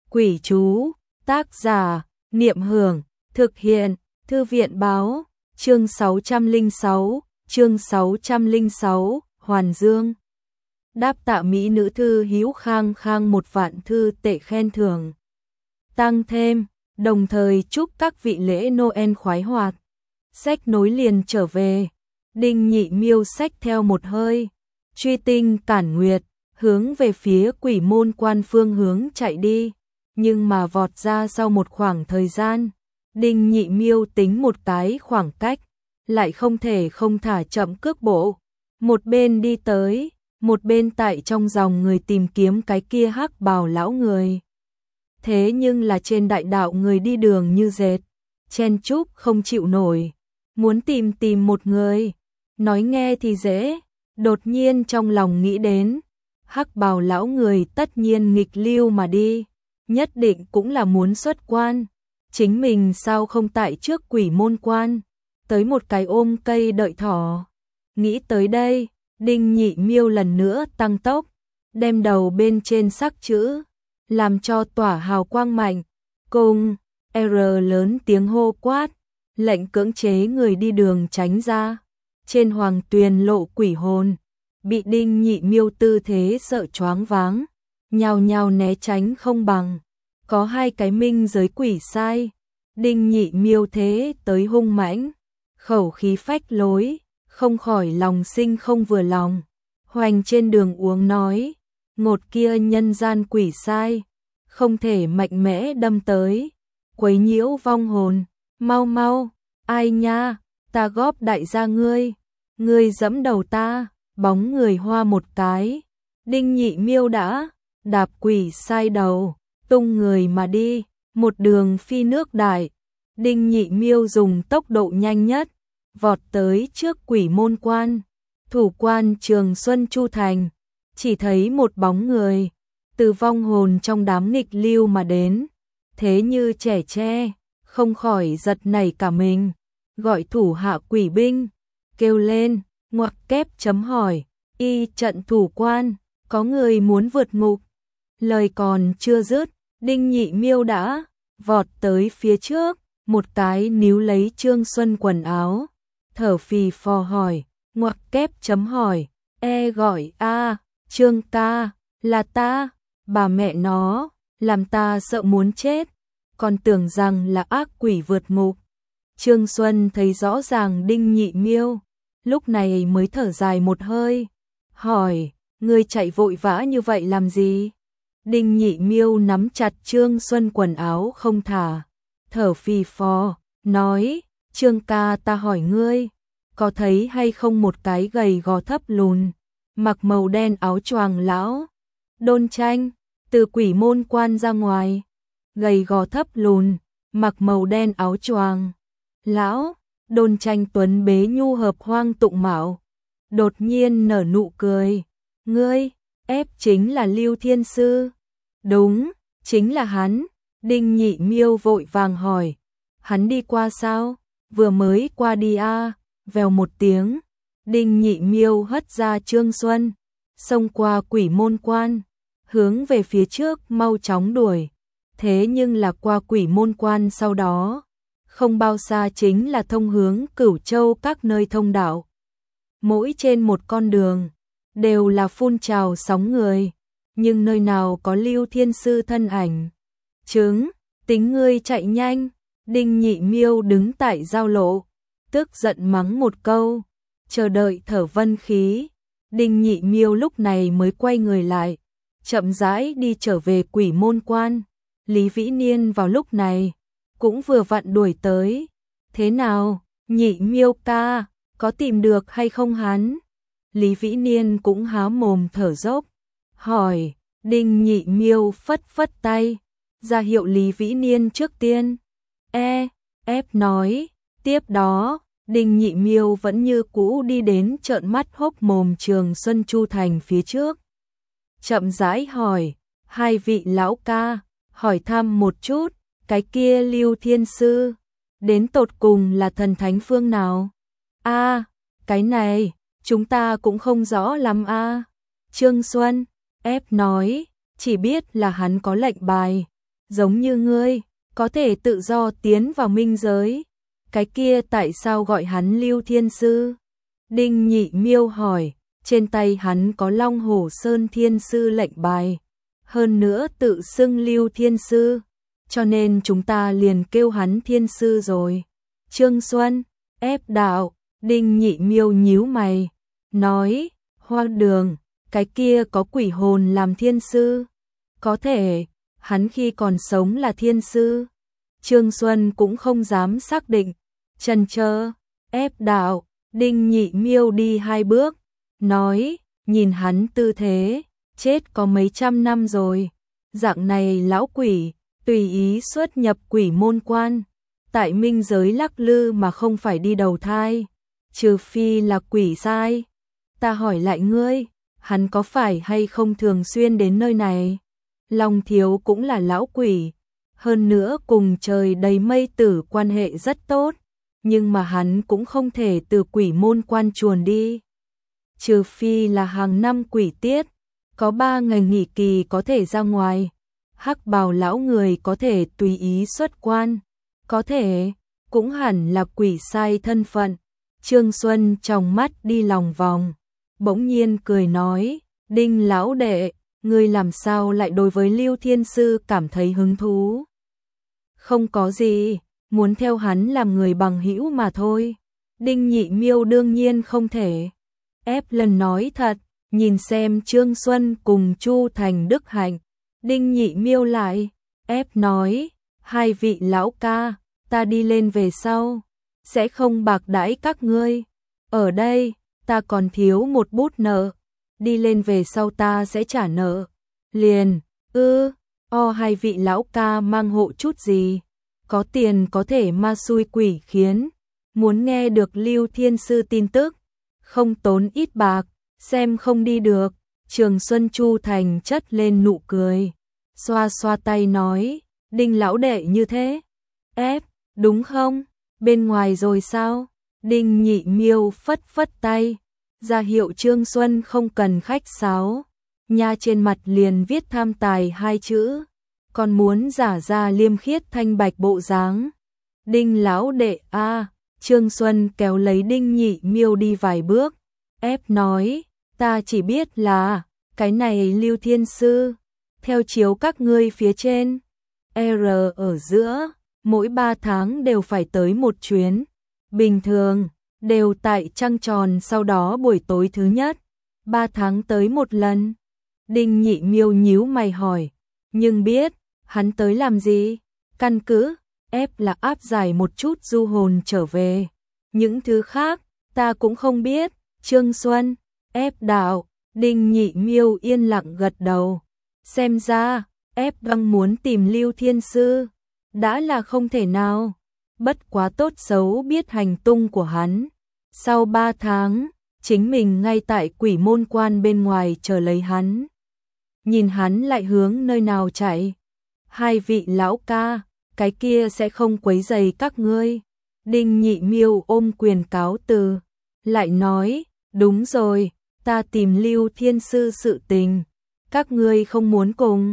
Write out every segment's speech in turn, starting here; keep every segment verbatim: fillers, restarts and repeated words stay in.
Quỷ chú, tác giả, Niệm Hưởng, thực hiện, Thư viện báo, chương sáu trăm lẻ sáu, chương sáu trăm lẻ sáu, Hoàn Dương. Đáp tạ mỹ nữ thư hữu khang khang một vạn thư tệ khen thưởng. Tăng thêm, đồng thời chúc các vị lễ Noel khoái hoạt. Sách nối liền trở về, Đinh Nhị Miêu xách theo một hơi, truy tinh cản nguyệt, hướng về phía Quỷ Môn Quan phương hướng chạy đi. Nhưng mà vọt ra sau một khoảng thời gian, Đinh Nhị Miêu tính một cái khoảng cách, lại không thể không thả chậm cước bộ. Một bên đi tới, một bên tại trong dòng người tìm kiếm cái kia hắc bào lão người. Thế nhưng là trên đại đạo người đi đường như dệt, chen chúc không chịu nổi, muốn tìm tìm một người. Nói nghe thì dễ, đột nhiên trong lòng nghĩ đến, hắc bào lão người tất nhiên nghịch lưu mà đi, nhất định cũng là muốn xuất quan. Chính mình sao không tại trước Quỷ Môn Quan, tới một cái ôm cây đợi thỏ. Nghĩ tới đây, Đinh Nhị Miêu lần nữa tăng tốc, đem đầu bên trên sắc chữ, làm cho tỏa hào quang mạnh, cùng R lớn tiếng hô quát, lệnh cưỡng chế người đi đường tránh ra. Trên Hoàng Tuyền lộ quỷ hồn, bị Đinh Nhị Miêu tư thế sợ choáng váng, nhào nhào né tránh không bằng. Có hai cái minh giới quỷ sai, Đinh Nhị Miêu thế tới hung mãnh, khẩu khí phách lối, không khỏi lòng sinh không vừa lòng. Hoành trên đường uống nói, ngột kia nhân gian quỷ sai, không thể mạnh mẽ đâm tới, quấy nhiễu vong hồn, mau mau, ai nha, ta góp đại gia ngươi, ngươi dẫm đầu ta, bóng người hoa một cái, Đinh Nhị Miêu đã đạp quỷ sai đầu, tung người mà đi, một đường phi nước đại. Đinh Nhị Miêu dùng tốc độ nhanh nhất, vọt tới trước Quỷ Môn Quan, thủ quan Trường Xuân Chu Thành, chỉ thấy một bóng người, từ vong hồn trong đám nghịch lưu mà đến, thế như trẻ tre, không khỏi giật nảy cả mình, gọi thủ hạ quỷ binh, kêu lên, ngoặc kép chấm hỏi, y trận thủ quan, có người muốn vượt ngục. Lời còn chưa dứt, Đinh Nhị Miêu đã vọt tới phía trước, một cái níu lấy Trương Xuân quần áo, thở phì phò hỏi, ngoặc kép chấm hỏi, e gọi a, Trương ca, là ta, bà mẹ nó, làm ta sợ muốn chết, còn tưởng rằng là ác quỷ vượt ngục. Trương Xuân thấy rõ ràng Đinh Nhị Miêu, lúc này mới thở dài một hơi, hỏi, ngươi chạy vội vã như vậy làm gì? Đinh Nhị Miêu nắm chặt Trương Xuân quần áo không thả, thở phì phò, nói, Trương ca ta hỏi ngươi, có thấy hay không một cái gầy gò thấp lùn, mặc màu đen áo choàng lão, Đôn Tranh, từ Quỷ Môn Quan ra ngoài, gầy gò thấp lùn, mặc màu đen áo choàng, lão, Đôn Tranh tuấn bế nhu hợp hoang tụng mạo, đột nhiên nở nụ cười, ngươi, ép chính là Lưu Thiên Sư. Đúng, chính là hắn. Đinh Nhị Miêu vội vàng hỏi, hắn đi qua sao? Vừa mới qua đi a. À. Vèo một tiếng, Đinh Nhị Miêu hất ra Trương Xuân, xông qua Quỷ Môn Quan, hướng về phía trước mau chóng đuổi. Thế nhưng là qua Quỷ Môn Quan sau đó, không bao xa chính là thông hướng Cửu Châu các nơi thông đạo. Mỗi trên một con đường, đều là phun trào sóng người, nhưng nơi nào có Lưu Thiên Sư thân ảnh. Chứng, tính ngươi chạy nhanh. Đinh Nhị Miêu đứng tại giao lộ, tức giận mắng một câu, chờ đợi thở vân khí. Đinh Nhị Miêu lúc này mới quay người lại, chậm rãi đi trở về Quỷ Môn Quan. Lý Vĩ Niên vào lúc này cũng vừa vặn đuổi tới. Thế nào, Nhị Miêu ca, có tìm được hay không hắn? Lý Vĩ Niên cũng há mồm thở dốc, hỏi. Đinh Nhị Miêu phất phất tay, ra hiệu Lý Vĩ Niên trước tiên. E, ép nói, tiếp đó, Đinh Nhị Miêu vẫn như cũ đi đến trợn mắt hốc mồm Trường Xuân Chu Thành phía trước. Chậm rãi hỏi, hai vị lão ca, hỏi thăm một chút, cái kia Lưu Thiên Sư, đến tột cùng là thần thánh phương nào? A, à, cái này, chúng ta cũng không rõ lắm a. À. Trương Xuân ép nói, chỉ biết là hắn có lệnh bài, giống như ngươi, có thể tự do tiến vào minh giới. Cái kia tại sao gọi hắn Lưu Thiên Sư? Đinh Nhị Miêu hỏi, trên tay hắn có Long Hổ Sơn Thiên Sư lệnh bài, hơn nữa tự xưng Lưu Thiên Sư, cho nên chúng ta liền kêu hắn Thiên Sư rồi. Trương Xuân, ép đạo, Đinh Nhị Miêu nhíu mày, nói, Hoa Đường, cái kia có quỷ hồn làm Thiên Sư. Có thể, hắn khi còn sống là Thiên Sư. Trương Xuân cũng không dám xác định, chần chờ, ép đạo, Đinh Nhị Miêu đi hai bước, nói, nhìn hắn tư thế, chết có mấy trăm năm rồi, dạng này lão quỷ, tùy ý xuất nhập quỷ môn quan, tại minh giới lắc lư mà không phải đi đầu thai, trừ phi là quỷ sai. Ta hỏi lại ngươi, hắn có phải hay không thường xuyên đến nơi này? Long Thiếu cũng là lão quỷ, hơn nữa cùng trời đầy mây tử quan hệ rất tốt, nhưng mà hắn cũng không thể từ quỷ môn quan chuồn đi. Trừ phi là hàng năm quỷ tiết, có ba ngày nghỉ kỳ có thể ra ngoài, hắc bào lão người có thể tùy ý xuất quan, có thể, cũng hẳn là quỷ sai thân phận. Trương Xuân trong mắt đi lòng vòng, bỗng nhiên cười nói, Đinh lão đệ, ngươi làm sao lại đối với Lưu Thiên Sư cảm thấy hứng thú? Không có gì, muốn theo hắn làm người bằng hữu mà thôi. Đinh Nhị Miêu đương nhiên không thể ép lần nói thật, nhìn xem Trương Xuân cùng Chu Thành Đức Hạnh. Đinh Nhị Miêu lại ép nói, hai vị lão ca, ta đi lên về sau, sẽ không bạc đãi các ngươi. Ở đây, ta còn thiếu một bút nợ, đi lên về sau ta sẽ trả nợ. Liền, ư, o hai vị lão ca mang hộ chút gì, có tiền có thể ma xui quỷ khiến, muốn nghe được Lưu Thiên Sư tin tức, không tốn ít bạc, xem không đi được. Trường Xuân Chu Thành chất lên nụ cười, xoa xoa tay nói, Đinh lão đệ như thế, ép, đúng không? Bên ngoài rồi sao? Đinh Nhị Miêu phất phất tay, ra hiệu Trương Xuân không cần khách sáo, nha trên mặt liền viết tham tài hai chữ, còn muốn giả ra liêm khiết thanh bạch bộ dáng. Đinh lão đệ a, Trương Xuân kéo lấy Đinh Nhị Miêu đi vài bước, ép nói, ta chỉ biết là, cái này Lưu Thiên Sư, theo chiếu các ngươi phía trên, R ở giữa, mỗi ba tháng đều phải tới một chuyến, bình thường, đều tại trăng tròn sau đó buổi tối thứ nhất, ba tháng tới một lần. Đinh Nhị Miêu nhíu mày hỏi, nhưng biết, hắn tới làm gì? Căn cứ, ép là áp giải một chút du hồn trở về. Những thứ khác, ta cũng không biết. Trương Xuân, ép đạo, Đinh Nhị Miêu yên lặng gật đầu. Xem ra, ép đang muốn tìm Lưu Thiên Sư, đã là không thể nào. Bất quá tốt xấu biết hành tung của hắn. Sau ba tháng, chính mình ngay tại quỷ môn quan bên ngoài chờ lấy hắn. Nhìn hắn lại hướng nơi nào chạy. Hai vị lão ca, cái kia sẽ không quấy rầy các ngươi. Đinh Nhị Miêu ôm quyền cáo từ, lại nói, đúng rồi, ta tìm Lưu Thiên Sư sự tình, các ngươi không muốn cùng.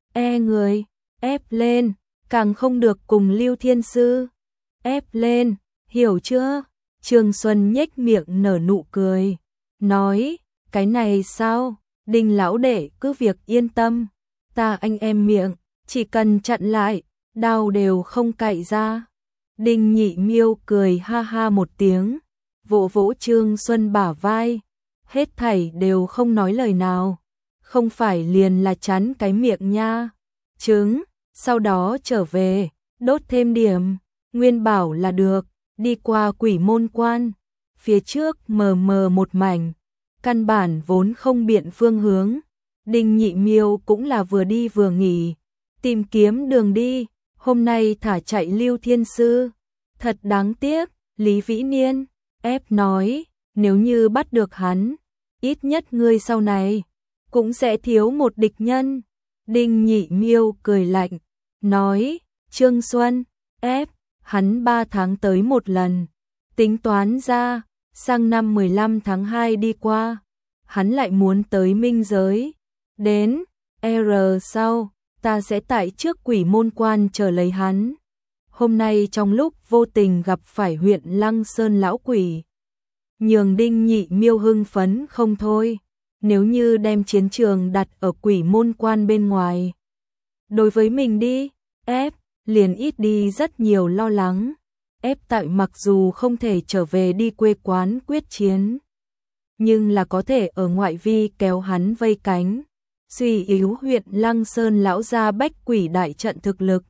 E người, ép lên, càng không được cùng Lưu Thiên Sư. Ép lên, hiểu chưa? Trương Xuân nhếch miệng nở nụ cười, nói, cái này sao? Đinh lão đệ cứ việc yên tâm, ta anh em miệng, chỉ cần chặn lại, đau đều không cạy ra. Đinh Nhị Miêu cười ha ha một tiếng, vỗ vỗ Trương Xuân bả vai, hết thảy đều không nói lời nào, không phải liền là chắn cái miệng nha. Trứng, sau đó trở về, đốt thêm điểm, nguyên bảo là được, đi qua quỷ môn quan, phía trước mờ mờ một mảnh, căn bản vốn không biện phương hướng. Đinh Nhị Miêu cũng là vừa đi vừa nghỉ, tìm kiếm đường đi, hôm nay thả chạy Lưu Thiên Sư. Thật đáng tiếc, Lý Vĩ Niên, ép nói, nếu như bắt được hắn, ít nhất ngươi sau này cũng sẽ thiếu một địch nhân. Đinh Nhị Miêu cười lạnh, nói, Trương Xuân, ép, hắn ba tháng tới một lần, tính toán ra, sang năm mười lăm tháng hai đi qua, hắn lại muốn tới minh giới, đến, R sau, ta sẽ tại trước quỷ môn quan chờ lấy hắn. Hôm nay trong lúc vô tình gặp phải huyện Lăng Sơn lão quỷ, nhường Đinh Nhị Miêu hưng phấn không thôi. Nếu như đem chiến trường đặt ở quỷ môn quan bên ngoài, đối với mình đi, ép, liền ít đi rất nhiều lo lắng. Ép tại mặc dù không thể trở về đi quê quán quyết chiến, nhưng là có thể ở ngoại vi kéo hắn vây cánh, suy yếu huyện Lăng Sơn lão gia bách quỷ đại trận thực lực.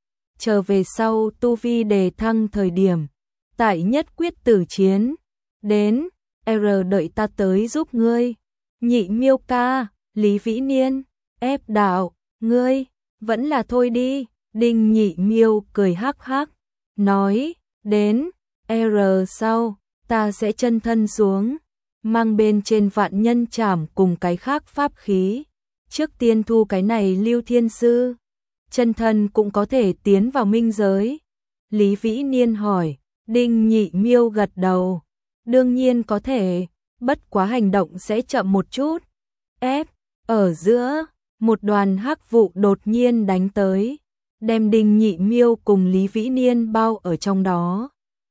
Trở về sau tu vi đề thăng thời điểm, tại nhất quyết tử chiến, đến, R đợi ta tới giúp ngươi. Nhị Miêu ca, Lý Vĩ Niên, ép đạo, ngươi, vẫn là thôi đi. Đinh Nhị Miêu cười hắc hắc, nói, đến, R sau, ta sẽ chân thân xuống, mang bên trên vạn nhân trảm cùng cái khác pháp khí. Trước tiên thu cái này Lưu Thiên Sư, chân thân cũng có thể tiến vào minh giới. Lý Vĩ Niên hỏi, Đinh Nhị Miêu gật đầu, đương nhiên có thể, bất quá hành động sẽ chậm một chút. Ép, ở giữa, một đoàn hắc vụ đột nhiên đánh tới, đem Đinh Nhị Miêu cùng Lý Vĩ Niên bao ở trong đó.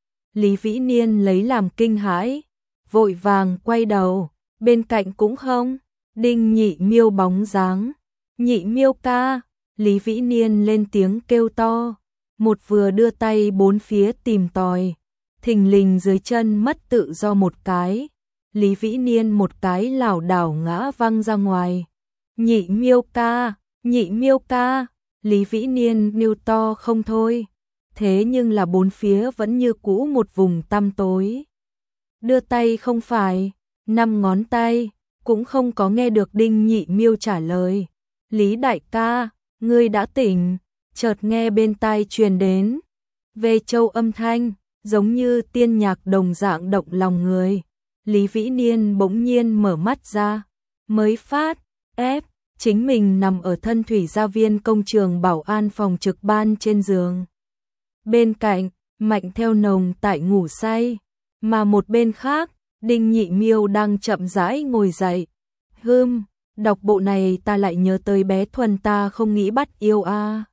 Lý Vĩ Niên lấy làm kinh hãi, vội vàng quay đầu, bên cạnh cũng không, Đinh Nhị Miêu bóng dáng. Nhị Miêu ca, Lý Vĩ Niên lên tiếng kêu to, một vừa đưa tay bốn phía tìm tòi, thình lình dưới chân mất tự do một cái, Lý Vĩ Niên một cái lảo đảo ngã văng ra ngoài. Nhị Miêu ca, Nhị Miêu ca, Lý Vĩ Niên kêu to không thôi, thế nhưng là bốn phía vẫn như cũ một vùng tăm tối. Đưa tay không phải, năm ngón tay, cũng không có nghe được Đinh Nhị Miêu trả lời. Lý đại ca, ngươi đã tỉnh, chợt nghe bên tai truyền đến về châu âm thanh, giống như tiên nhạc đồng dạng động lòng người. Lý Vĩ Niên bỗng nhiên mở mắt ra, mới phát, ép, chính mình nằm ở thân thủy gia viên công trường bảo an phòng trực ban trên giường. Bên cạnh, Mạnh Theo Nồng tại ngủ say, mà một bên khác, Đinh Nhị Miêu đang chậm rãi ngồi dậy. Hừm, đọc bộ này ta lại nhớ tới bé Thuần ta không nghĩ bắt yêu a. À.